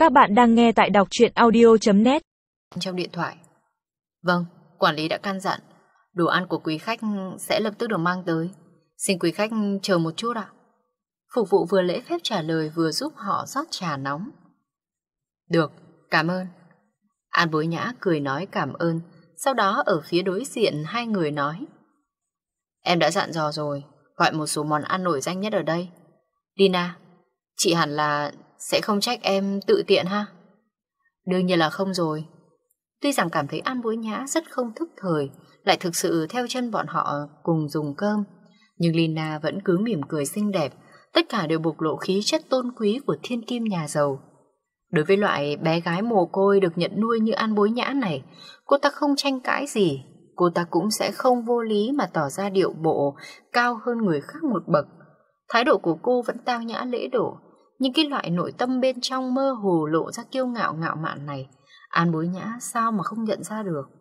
Các bạn đang nghe tại đọc truyện audio.net. Trong điện thoại. Vâng, quản lý đã căn dặn đồ ăn của quý khách sẽ lập tức được mang tới. Xin quý khách chờ một chút ạ. Phục vụ vừa lễ phép trả lời vừa giúp họ rót trà nóng. Được, cảm ơn. An Bối Nhã cười nói cảm ơn. Sau đó ở phía đối diện hai người nói: Em đã dặn dò rồi, gọi một số món ăn nổi danh nhất ở đây. Lina, chị hẳn là sẽ không trách em tự tiện ha? Đương nhiên là không rồi. Tuy rằng cảm thấy An Bối Nhã rất không thức thời, lại thực sự theo chân bọn họ cùng dùng cơm, nhưng Lina vẫn cứ mỉm cười xinh đẹp. Tất cả đều bộc lộ khí chất tôn quý của thiên kim nhà giàu. Đối với loại bé gái mồ côi được nhận nuôi như An Bối Nhã này, cô ta không tranh cãi gì. Cô ta cũng sẽ không vô lý mà tỏ ra điệu bộ cao hơn người khác một bậc. Thái độ của cô vẫn tao nhã lễ độ, nhưng cái loại nội tâm bên trong mơ hồ lộ ra kiêu ngạo ngạo mạn này, An Bối Nhã sao mà không nhận ra được.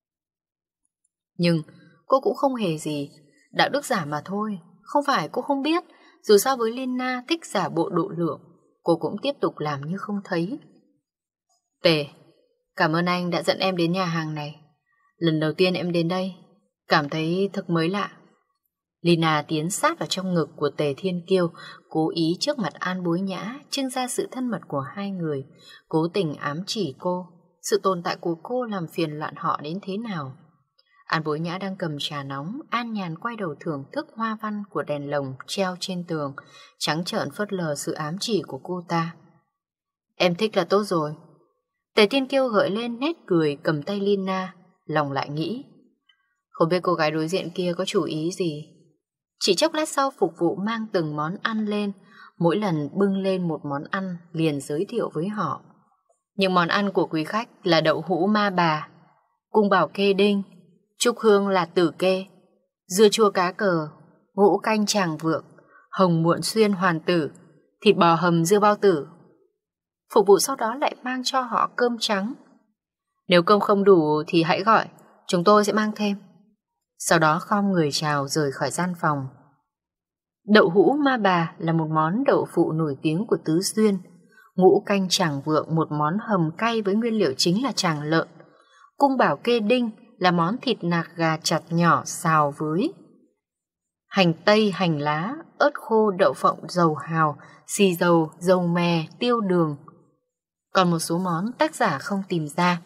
Nhưng cô cũng không hề gì, đạo đức giả mà thôi. Không phải cô không biết, dù sao với Lina thích giả bộ độ lượng, cô cũng tiếp tục làm như không thấy. Tề, cảm ơn anh đã dẫn em đến nhà hàng này. Lần đầu tiên em đến đây, cảm thấy thật mới lạ. Lina tiến sát vào trong ngực của Tề Thiên Kiêu, cố ý trước mặt An Bối Nhã trưng ra sự thân mật của hai người, cố tình ám chỉ cô. Sự tồn tại của cô làm phiền loạn họ đến thế nào. An Bối Nhã đang cầm trà nóng, an nhàn quay đầu thưởng thức hoa văn của đèn lồng treo trên tường, trắng trợn phớt lờ sự ám chỉ của cô ta. Em thích là tốt rồi. Tề Thiên Kiêu gợi lên nét cười, cầm tay Lina, lòng lại nghĩ, không biết cô gái đối diện kia có chủ ý gì. Chỉ chốc lát sau, phục vụ mang từng món ăn lên, mỗi lần bưng lên một món ăn liền giới thiệu với họ. Những món ăn của quý khách là đậu hũ ma bà, cung bảo kê đinh, trúc hương là tử kê, dưa chua cá cờ, ngũ canh tràng vượng, hồng muộn xuyên hoàn tử, thịt bò hầm dưa bao tử. Phục vụ sau đó lại mang cho họ cơm trắng. Nếu cơm không đủ thì hãy gọi, chúng tôi sẽ mang thêm. Sau đó khom người chào rời khỏi gian phòng. Đậu hũ ma bà là một món đậu phụ nổi tiếng của Tứ Xuyên. Ngũ canh tràng vượng một món hầm cay với nguyên liệu chính là tràng lợn. Cung bảo kê đinh là món thịt nạc gà chặt nhỏ xào với hành tây, hành lá, ớt khô, đậu phộng, dầu hào, xì dầu, dầu mè, tiêu đường. Còn một số món tác giả không tìm ra.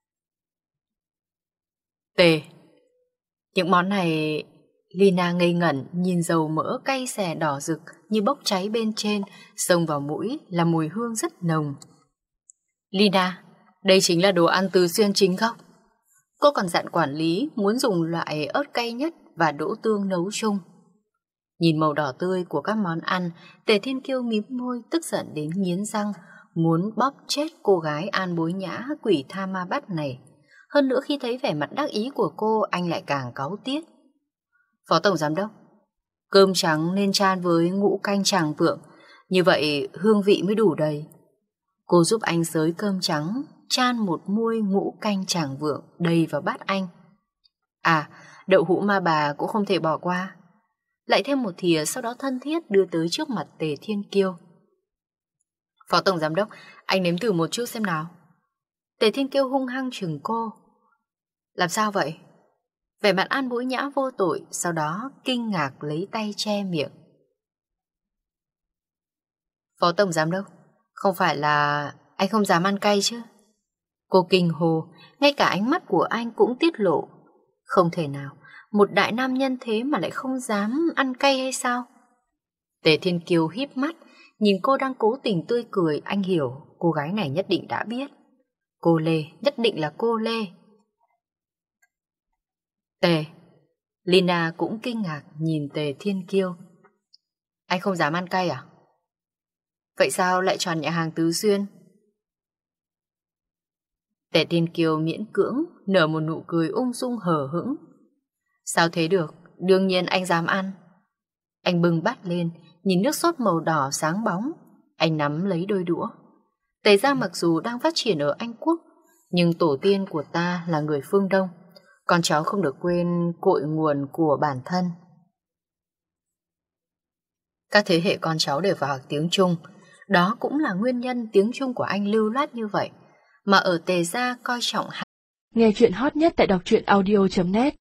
Tề, những món này... Lina ngây ngẩn nhìn dầu mỡ cay xè đỏ rực như bốc cháy bên trên, xông vào mũi là mùi hương rất nồng. Lina, đây chính là đồ ăn Tứ Xuyên chính gốc. Cô còn dặn quản lý muốn dùng loại ớt cay nhất và đỗ tương nấu chung. Nhìn màu đỏ tươi của các món ăn, Tề Thiên Kiêu mím môi tức giận đến nghiến răng, muốn bóp chết cô gái An Bối Nhã quỷ tha ma bắt này. Hơn nữa khi thấy vẻ mặt đắc ý của cô, anh lại càng cáu tiết. Phó Tổng Giám Đốc, cơm trắng nên chan với ngũ canh tràng vượng, như vậy hương vị mới đủ đầy. Cô giúp anh xới cơm trắng, chan một muôi ngũ canh tràng vượng đầy vào bát anh. À, đậu hũ ma bà cũng không thể bỏ qua. Lại thêm một thìa, sau đó thân thiết đưa tới trước mặt Tề Thiên Kiêu. Phó Tổng Giám Đốc, anh nếm thử một chút xem nào. Tề Thiên Kiêu hung hăng chừng cô. Làm sao vậy? Vẻ mặt An Bối Nhã vô tội, sau đó kinh ngạc lấy tay che miệng. Phó Tổng Giám Đốc, không phải là anh không dám ăn cay chứ? Cô kinh hồ, ngay cả ánh mắt của anh cũng tiết lộ. Không thể nào, một đại nam nhân thế mà lại không dám ăn cay hay sao? Tề Thiên Kiêu híp mắt, nhìn cô đang cố tình tươi cười, anh hiểu cô gái này nhất định đã biết. Cô Lê, nhất định là cô Lê. Tề, Lina cũng kinh ngạc nhìn Tề Thiên Kiêu. Anh không dám ăn cay à? Vậy sao lại chọn nhà hàng Tứ Xuyên? Tề Thiên Kiêu miễn cưỡng nở một nụ cười ung dung hờ hững. Sao thế được, đương nhiên anh dám ăn. Anh bưng bát lên, nhìn nước sốt màu đỏ sáng bóng. Anh nắm lấy đôi đũa. Tề gia mặc dù đang phát triển ở Anh Quốc, nhưng tổ tiên của ta là người phương Đông. Con cháu không được quên cội nguồn của bản thân. Các thế hệ con cháu đều vào học tiếng Trung. Đó cũng là nguyên nhân tiếng Trung của anh lưu loát như vậy. Mà ở Tề gia coi trọng Nghe chuyện hot nhất tại đọc truyện audio.net